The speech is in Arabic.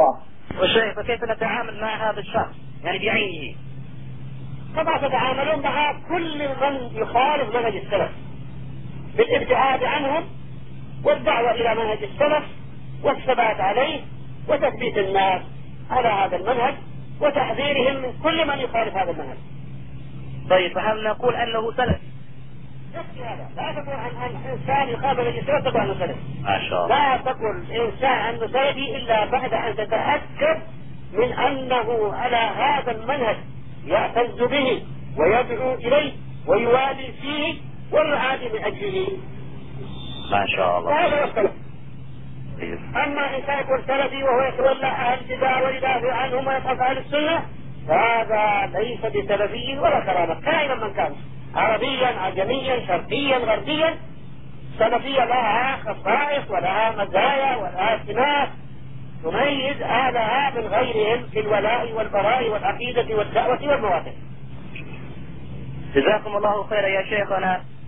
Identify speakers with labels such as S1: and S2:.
S1: والشيخ فكيف نتعامل مع هذا الشخص يعني بعينه؟
S2: كما تتعاملون مع كل من يخالف منهج السلف بالابتعاد عنهم والدعوة إلى منهج السلف والثبات عليه وتثبيت الناس على هذا المنهج وتحذيرهم من كل من يخالف هذا المنهج.
S1: طيب فهل نقول أنه سلف؟
S2: لا تقول عن إنسان يخالف منهج السلف تقول أنه سلف.
S1: ما شاء الله.
S2: لا تقول إنسان عنه سلفي إلا بعد أن تتأكد من أنه على هذا المنهج يعتز به ويدعو إليه ويوالي فيه ويعادي من أجله.
S1: ما شاء الله.
S2: هذا هو السلف. أما إنسان يكون سلفي وهو يتولى أهل البدع ويدافع عنهم ويصحف أهل السنة هذا ليس بسلفي ولا كرامة كائنا من كان، عربيا عجميا شرقيا غربيا. سلفية لها خصائص ولها مزايا ولها سمات تميز أهلها من غيرهم في الولاء والبراء والعقيدة والدعوة والمواقف.
S1: جزاكم الله خيرا يا شيخنا.